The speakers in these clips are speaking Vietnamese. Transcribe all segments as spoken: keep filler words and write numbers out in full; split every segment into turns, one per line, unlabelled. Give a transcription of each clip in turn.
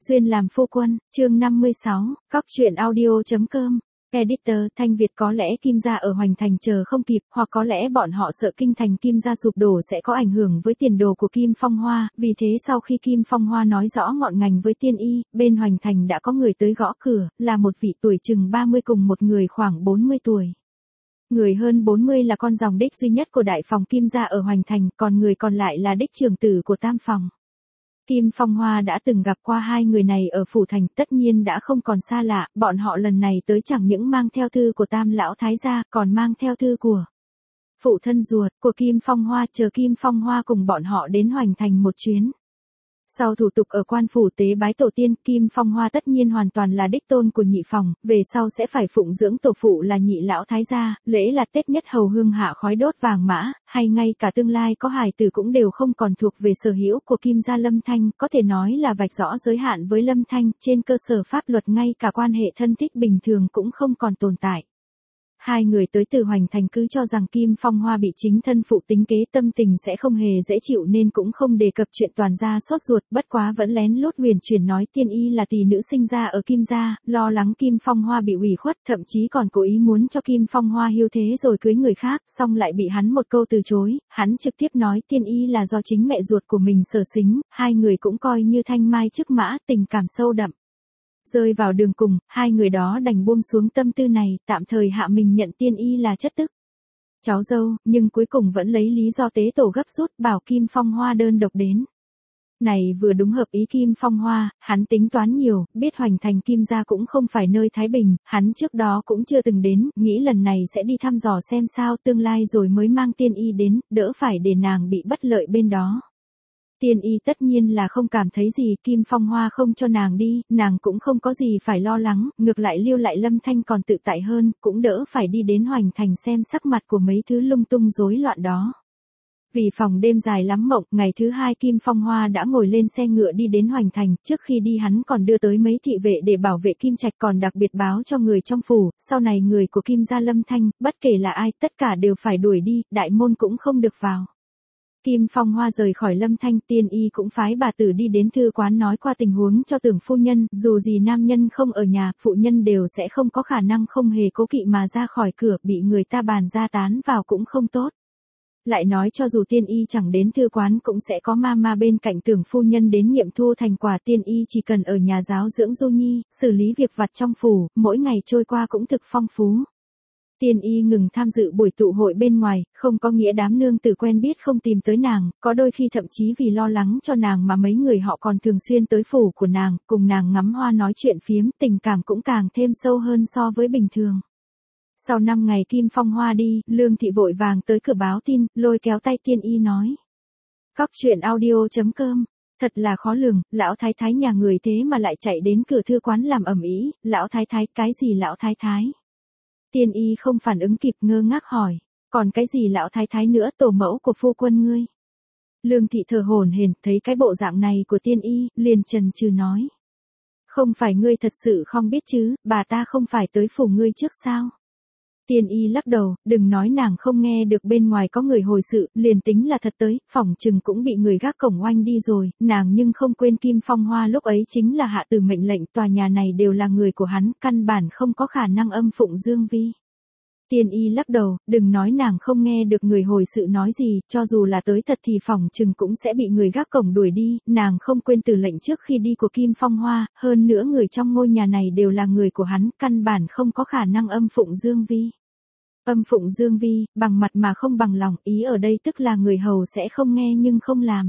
Duyên làm phu quân, chương năm mươi sáu, cóc truyện audio.com. Editor, Thanh Việt có lẽ Kim gia ở Hoành Thành chờ không kịp, hoặc có lẽ bọn họ sợ kinh thành Kim gia sụp đổ sẽ có ảnh hưởng với tiền đồ của Kim Phong Hoa, vì thế sau khi Kim Phong Hoa nói rõ ngọn ngành với Tiên Y, bên Hoành Thành đã có người tới gõ cửa, là một vị tuổi chừng ba mươi cùng một người khoảng bốn mươi tuổi. Người hơn bốn mươi là con dòng đích duy nhất của đại phòng Kim gia ở Hoành Thành, còn người còn lại là đích trưởng tử của tam phòng. Kim Phong Hoa đã từng gặp qua hai người này ở Phủ Thành, tất nhiên đã không còn xa lạ, bọn họ lần này tới chẳng những mang theo thư của Tam lão thái gia, còn mang theo thư của phụ thân ruột của Kim Phong Hoa, chờ Kim Phong Hoa cùng bọn họ đến Hoành Thành một chuyến. Sau thủ tục ở quan phủ tế bái tổ tiên, Kim Phong Hoa tất nhiên hoàn toàn là đích tôn của nhị phòng, về sau sẽ phải phụng dưỡng tổ phụ là nhị lão thái gia, lễ là Tết nhất hầu hương hạ khói đốt vàng mã, hay ngay cả tương lai có hài tử cũng đều không còn thuộc về sở hữu của Kim gia Lâm Thanh, có thể nói là vạch rõ giới hạn với Lâm Thanh, trên cơ sở pháp luật ngay cả quan hệ thân thích bình thường cũng không còn tồn tại. Hai người tới từ Hoành Thành cứ cho rằng Kim Phong Hoa bị chính thân phụ tính kế, tâm tình sẽ không hề dễ chịu nên cũng không đề cập chuyện toàn gia sốt ruột, bất quá vẫn lén lút huyền chuyển nói Tiên Y là tỷ nữ sinh ra ở Kim gia, lo lắng Kim Phong Hoa bị ủy khuất, thậm chí còn cố ý muốn cho Kim Phong Hoa hiu thế rồi cưới người khác, xong lại bị hắn một câu từ chối, hắn trực tiếp nói Tiên Y là do chính mẹ ruột của mình sở xính, hai người cũng coi như thanh mai trúc mã, tình cảm sâu đậm. Rơi vào đường cùng, hai người đó đành buông xuống tâm tư này, tạm thời hạ mình nhận Tiên Y là chất tức cháu dâu, nhưng cuối cùng vẫn lấy lý do tế tổ gấp rút bảo Kim Phong Hoa đơn độc đến. Này vừa đúng hợp ý Kim Phong Hoa, hắn tính toán nhiều, biết Hoành Thành Kim gia cũng không phải nơi thái bình, hắn trước đó cũng chưa từng đến, nghĩ lần này sẽ đi thăm dò xem sao tương lai rồi mới mang Tiên Y đến, đỡ phải để nàng bị bất lợi bên đó. Tiên Y tất nhiên là không cảm thấy gì, Kim Phong Hoa không cho nàng đi, nàng cũng không có gì phải lo lắng, ngược lại lưu lại Lâm Thanh còn tự tại hơn, cũng đỡ phải đi đến Hoành Thành xem sắc mặt của mấy thứ lung tung rối loạn đó. Vì phòng đêm dài lắm mộng, ngày thứ hai Kim Phong Hoa đã ngồi lên xe ngựa đi đến Hoành Thành, trước khi đi hắn còn đưa tới mấy thị vệ để bảo vệ Kim Trạch, còn đặc biệt báo cho người trong phủ, sau này người của Kim gia Lâm Thanh, bất kể là ai, tất cả đều phải đuổi đi, đại môn cũng không được vào. Kim Phong Hoa rời khỏi Lâm Thanh, Tiên Y cũng phái bà tử đi đến thư quán nói qua tình huống cho tưởng phu nhân, dù gì nam nhân không ở nhà, phụ nhân đều sẽ không có khả năng không hề cố kỵ mà ra khỏi cửa, bị người ta bàn ra tán vào cũng không tốt. Lại nói cho dù Tiên Y chẳng đến thư quán cũng sẽ có ma ma bên cạnh tưởng phu nhân đến nghiệm thu thành quả, Tiên Y chỉ cần ở nhà giáo dưỡng Du Nhi, xử lý việc vặt trong phủ, mỗi ngày trôi qua cũng thực phong phú. Tiên Y ngừng tham dự buổi tụ hội bên ngoài, không có nghĩa đám nương tử quen biết không tìm tới nàng, có đôi khi thậm chí vì lo lắng cho nàng mà mấy người họ còn thường xuyên tới phủ của nàng, cùng nàng ngắm hoa nói chuyện phiếm, tình cảm cũng càng thêm sâu hơn so với bình thường. Sau năm ngày Kim Phong Hoa đi, Lương Thị vội vàng tới cửa báo tin, lôi kéo tay Tiên Y nói. Cóc truyện audio.com. Thật là khó lường, lão thái thái nhà người thế mà lại chạy đến cửa thư quán làm ầm ĩ, lão thái thái, cái gì lão thái thái? Tiên Y không phản ứng kịp, ngơ ngác hỏi, còn cái gì lão thái thái nữa, tổ mẫu của phu quân ngươi? Lương Thị thở hổn hển, thấy cái bộ dạng này của Tiên Y, liền chần chừ nói. Không phải ngươi thật sự không biết chứ, bà ta không phải tới phủ ngươi trước sao? Tiên Y lắc đầu, đừng nói nàng không nghe được bên ngoài có người hồi sự, liền tính là thật tới, phỏng chừng cũng bị người gác cổng oanh đi rồi, nàng nhưng không quên Kim Phong Hoa lúc ấy chính là hạ tử mệnh lệnh, tòa nhà này đều là người của hắn, căn bản không có khả năng âm phụng Dương Vi. Tiên Y lắc đầu, đừng nói nàng không nghe được người hồi sự nói gì, cho dù là tới thật thì phỏng chừng cũng sẽ bị người gác cổng đuổi đi, nàng không quên từ lệnh trước khi đi của Kim Phong Hoa, hơn nữa người trong ngôi nhà này đều là người của hắn, căn bản không có khả năng âm phụng Dương Vi. Âm phụng Dương Vi, bằng mặt mà không bằng lòng, ý ở đây tức là người hầu sẽ không nghe nhưng không làm.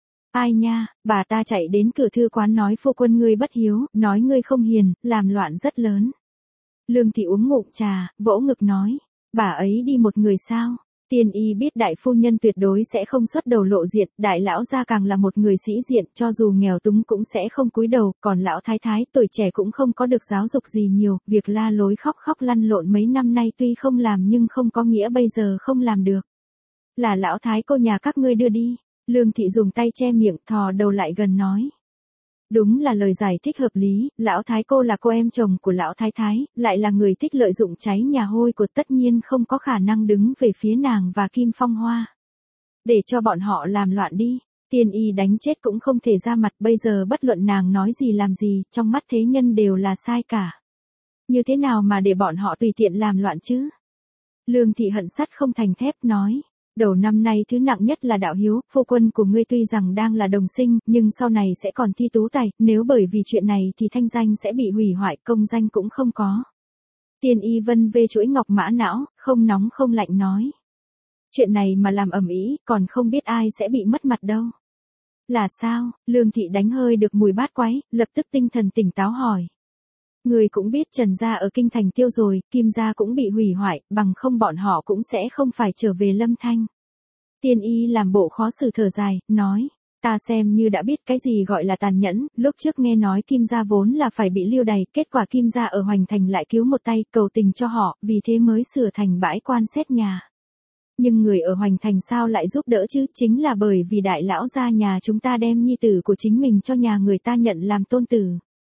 Ai nha, bà ta chạy đến cửa thư quán nói phu quân ngươi bất hiếu, nói ngươi không hiền, làm loạn rất lớn. Lương Thị uống ngụm trà, vỗ ngực nói, bà ấy đi một người sao? Tiên Y biết đại phu nhân tuyệt đối sẽ không xuất đầu lộ diện, đại lão gia càng là một người sĩ diện, cho dù nghèo túng cũng sẽ không cúi đầu, còn lão thái thái tuổi trẻ cũng không có được giáo dục gì nhiều, việc la lối khóc khóc lăn lộn mấy năm nay tuy không làm nhưng không có nghĩa bây giờ không làm được. Là lão thái cô nhà các ngươi đưa đi. Lương Thị dùng tay che miệng, thò đầu lại gần nói. Đúng là lời giải thích hợp lý, lão thái cô là cô em chồng của lão thái thái, lại là người thích lợi dụng cháy nhà hôi của, tất nhiên không có khả năng đứng về phía nàng và Kim Phong Hoa. Để cho bọn họ làm loạn đi. Tiên y đánh chết cũng không thể ra mặt, bây giờ bất luận nàng nói gì làm gì, trong mắt thế nhân đều là sai cả. Như thế nào mà để bọn họ tùy tiện làm loạn chứ? Lương thị hận sắt không thành thép nói. Đầu năm nay thứ nặng nhất là đạo hiếu, phu quân của ngươi tuy rằng đang là đồng sinh, nhưng sau này sẽ còn thi tú tài, nếu bởi vì chuyện này thì thanh danh sẽ bị hủy hoại, công danh cũng không có. Tiên y vân vê chuỗi ngọc mã não, không nóng không lạnh nói. Chuyện này mà làm ầm ĩ, còn không biết ai sẽ bị mất mặt đâu. Là sao? Lương thị đánh hơi được mùi bát quái, lập tức tinh thần tỉnh táo hỏi. Người cũng biết Trần gia ở kinh thành tiêu rồi, Kim gia cũng bị hủy hoại, bằng không bọn họ cũng sẽ không phải trở về Lâm Thanh. Tiên y làm bộ khó xử thở dài, nói, ta xem như đã biết cái gì gọi là tàn nhẫn, lúc trước nghe nói Kim gia vốn là phải bị lưu đày, kết quả Kim gia ở Hoành Thành lại cứu một tay, cầu tình cho họ, vì thế mới sửa thành bãi quan xét nhà. Nhưng người ở Hoành Thành sao lại giúp đỡ chứ, chính là bởi vì đại lão gia nhà chúng ta đem nhi tử của chính mình cho nhà người ta nhận làm tôn tử.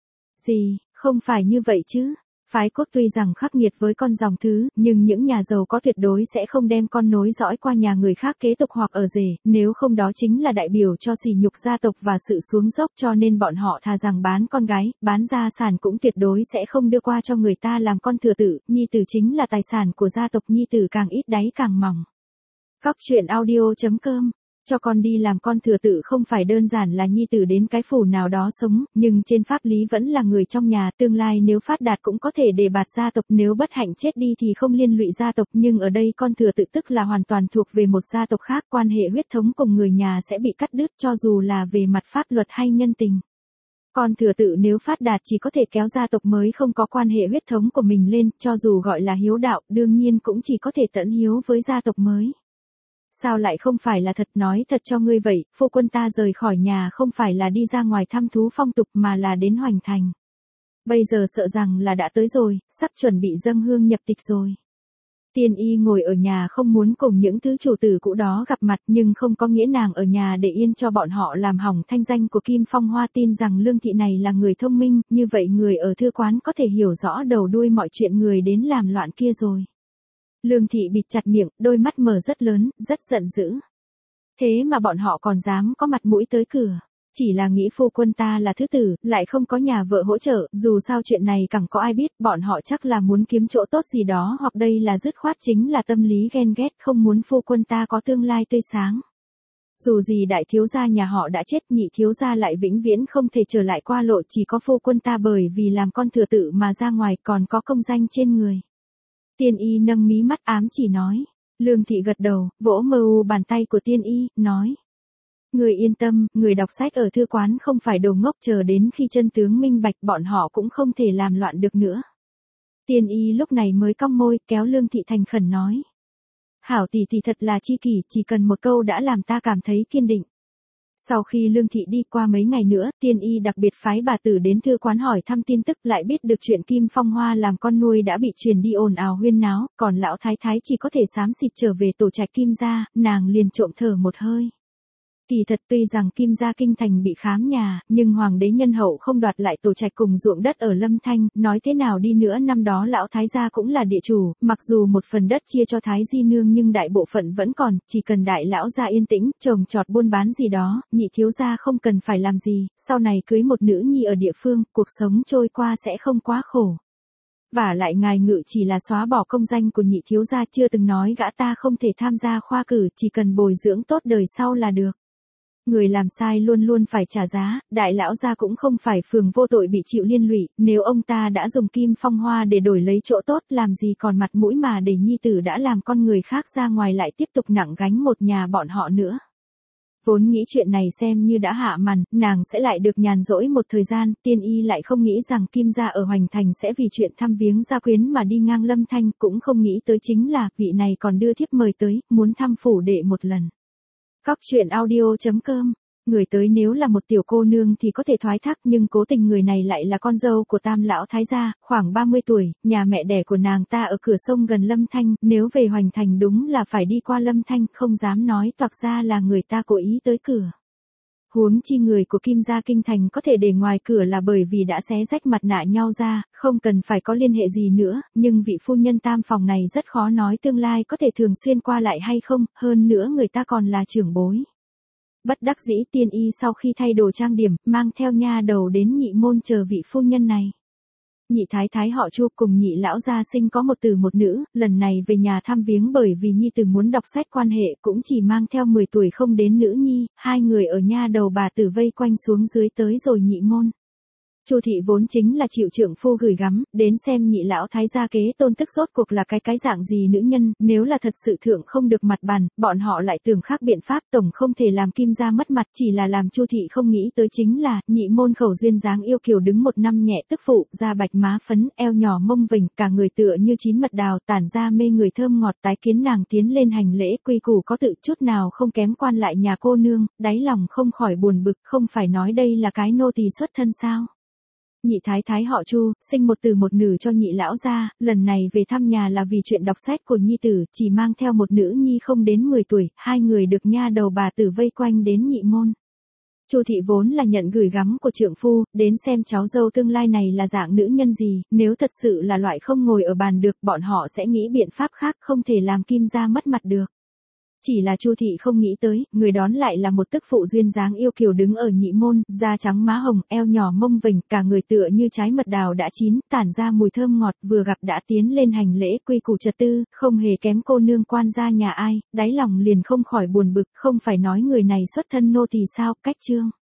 Gì? Không phải như vậy chứ. Phái cốt tuy rằng khắc nghiệt với con dòng thứ, nhưng những nhà giàu có tuyệt đối sẽ không đem con nối dõi qua nhà người khác kế tục hoặc ở rể, nếu không đó chính là đại biểu cho sỉ nhục gia tộc và sự xuống dốc, cho nên bọn họ thà rằng bán con gái, bán gia sản cũng tuyệt đối sẽ không đưa qua cho người ta làm con thừa tử, nhi tử chính là tài sản của gia tộc, nhi tử càng ít đáy càng mỏng. Góc truyện audio chấm com Cho con đi làm con thừa tự không phải đơn giản là nhi tử đến cái phủ nào đó sống, nhưng trên pháp lý vẫn là người trong nhà, tương lai nếu phát đạt cũng có thể đề bạt gia tộc, nếu bất hạnh chết đi thì không liên lụy gia tộc, nhưng ở đây con thừa tự tức là hoàn toàn thuộc về một gia tộc khác, quan hệ huyết thống cùng người nhà sẽ bị cắt đứt cho dù là về mặt pháp luật hay nhân tình. Con thừa tự nếu phát đạt chỉ có thể kéo gia tộc mới không có quan hệ huyết thống của mình lên, cho dù gọi là hiếu đạo, đương nhiên cũng chỉ có thể tận hiếu với gia tộc mới. Sao lại không phải là thật, nói thật cho ngươi vậy, phu quân ta rời khỏi nhà không phải là đi ra ngoài thăm thú phong tục mà là đến Hoành Thành. Bây giờ sợ rằng là đã tới rồi, sắp chuẩn bị dâng hương nhập tịch rồi. Tiên y ngồi ở nhà không muốn cùng những thứ chủ tử cũ đó gặp mặt, nhưng không có nghĩa nàng ở nhà để yên cho bọn họ làm hỏng thanh danh của Kim Phong Hoa, tin rằng Lương thị này là người thông minh, như vậy người ở thư quán có thể hiểu rõ đầu đuôi mọi chuyện người đến làm loạn kia rồi. Lương thị bịt chặt miệng, đôi mắt mở rất lớn, rất giận dữ. Thế mà bọn họ còn dám có mặt mũi tới cửa. Chỉ là nghĩ phu quân ta là thứ tử, lại không có nhà vợ hỗ trợ, dù sao chuyện này chẳng có ai biết, bọn họ chắc là muốn kiếm chỗ tốt gì đó, hoặc đây là dứt khoát chính là tâm lý ghen ghét, không muốn phu quân ta có tương lai tươi sáng. Dù gì đại thiếu gia nhà họ đã chết, nhị thiếu gia lại vĩnh viễn không thể trở lại qua lộ, chỉ có phu quân ta bởi vì làm con thừa tự mà ra ngoài còn có công danh trên người. Tiên y nâng mí mắt ám chỉ nói. Lương thị gật đầu, vỗ mờ u bàn tay của tiên y, nói. Người yên tâm, người đọc sách ở thư quán không phải đồ ngốc, chờ đến khi chân tướng minh bạch bọn họ cũng không thể làm loạn được nữa. Tiên y lúc này mới cong môi, kéo Lương thị thành khẩn nói. Hảo tỷ tỷ thật là chi kỷ, chỉ cần một câu đã làm ta cảm thấy kiên định. Sau khi Lương thị đi qua mấy ngày nữa, tiên y đặc biệt phái bà tử đến thư quán hỏi thăm tin tức, lại biết được chuyện Kim Phong Hoa làm con nuôi đã bị truyền đi ồn ào huyên náo, còn lão thái thái chỉ có thể xám xịt trở về tổ trạch Kim gia, nàng liền trộm thở một hơi. Kỳ thật tuy rằng Kim gia kinh thành bị khám nhà, nhưng hoàng đế nhân hậu không đoạt lại tổ trạch cùng ruộng đất ở Lâm Thanh, nói thế nào đi nữa năm đó lão thái gia cũng là địa chủ, mặc dù một phần đất chia cho thái di nương nhưng đại bộ phận vẫn còn, chỉ cần đại lão gia yên tĩnh, trồng trọt buôn bán gì đó, nhị thiếu gia không cần phải làm gì, sau này cưới một nữ nhi ở địa phương, cuộc sống trôi qua sẽ không quá khổ. Vả lại ngài ngự chỉ là xóa bỏ công danh của nhị thiếu gia, chưa từng nói gã ta không thể tham gia khoa cử, chỉ cần bồi dưỡng tốt đời sau là được. Người làm sai luôn luôn phải trả giá, đại lão gia cũng không phải phường vô tội bị chịu liên lụy, nếu ông ta đã dùng Kim Phong Hoa để đổi lấy chỗ tốt, làm gì còn mặt mũi mà để nhi tử đã làm con người khác ra ngoài lại tiếp tục nặng gánh một nhà bọn họ nữa. Vốn nghĩ chuyện này xem như đã hạ màn, nàng sẽ lại được nhàn rỗi một thời gian, tiên y lại không nghĩ rằng Kim gia ở Hoành Thành sẽ vì chuyện thăm viếng gia quyến mà đi ngang Lâm Thanh, cũng không nghĩ tới chính là vị này còn đưa thiếp mời tới, muốn thăm phủ đệ một lần. Góc truyện audio chấm com Người tới nếu là một tiểu cô nương thì có thể thoái thác, nhưng cố tình người này lại là con dâu của Tam lão thái gia, khoảng ba mươi tuổi, nhà mẹ đẻ của nàng ta ở cửa sông gần Lâm Thanh, nếu về Hoành Thành đúng là phải đi qua Lâm Thanh, không dám nói toạc ra là người ta cố ý tới cửa. Huống chi người của Kim gia kinh thành có thể để ngoài cửa là bởi vì đã xé rách mặt nạ nhau ra, không cần phải có liên hệ gì nữa, nhưng vị phu nhân tam phòng này rất khó nói tương lai có thể thường xuyên qua lại hay không, hơn nữa người ta còn là trưởng bối. Bất đắc dĩ Tiên Y sau khi thay đồ trang điểm, mang theo nha đầu đến nhị môn chờ vị phu nhân này. Nhị thái thái họ Chu cùng nhị lão gia sinh có một tử một nữ, lần này về nhà thăm viếng bởi vì nhi tử muốn đọc sách quan hệ cũng chỉ mang theo mười tuổi không đến nữ nhi, hai người ở nha đầu bà tử vây quanh xuống dưới tới rồi nhị môn. Chu thị vốn chính là chịu trượng phu gửi gắm, đến xem nhị lão thái gia kế tôn tức rốt cuộc là cái cái dạng gì nữ nhân, nếu là thật sự thượng không được mặt bàn, bọn họ lại tưởng khác biện pháp, tổng không thể làm Kim gia mất mặt, chỉ là làm Chu thị không nghĩ tới chính là, nhị môn khẩu duyên dáng yêu kiều đứng một năm nhẹ tức phụ, da bạch má phấn, eo nhỏ mông vành, cả người tựa như chín mật đào, tản ra mê người thơm ngọt, tái kiến nàng tiến lên hành lễ, quy củ có tự chút nào không kém quan lại nhà cô nương, đáy lòng không khỏi buồn bực, không phải nói đây là cái nô tỳ xuất thân sao? Nhị thái thái họ Chu, sinh một tử một nữ cho nhị lão gia, lần này về thăm nhà là vì chuyện đọc sách của nhi tử, chỉ mang theo một nữ nhi không đến mười tuổi, hai người được nha đầu bà tử vây quanh đến nhị môn. Chu thị vốn là nhận gửi gắm của trượng phu, đến xem cháu dâu tương lai này là dạng nữ nhân gì, nếu thật sự là loại không ngồi ở bàn được, bọn họ sẽ nghĩ biện pháp khác không thể làm Kim gia mất mặt được. Chỉ là Chu thị không nghĩ tới, người đón lại là một tức phụ duyên dáng yêu kiều đứng ở nhị môn, da trắng má hồng, eo nhỏ mông vành, cả người tựa như trái mật đào đã chín, tản ra mùi thơm ngọt, vừa gặp đã tiến lên hành lễ quy củ trật tư, không hề kém cô nương quan gia nhà ai, đáy lòng liền không khỏi buồn bực, không phải nói người này xuất thân nô tỳ sao, cách trương.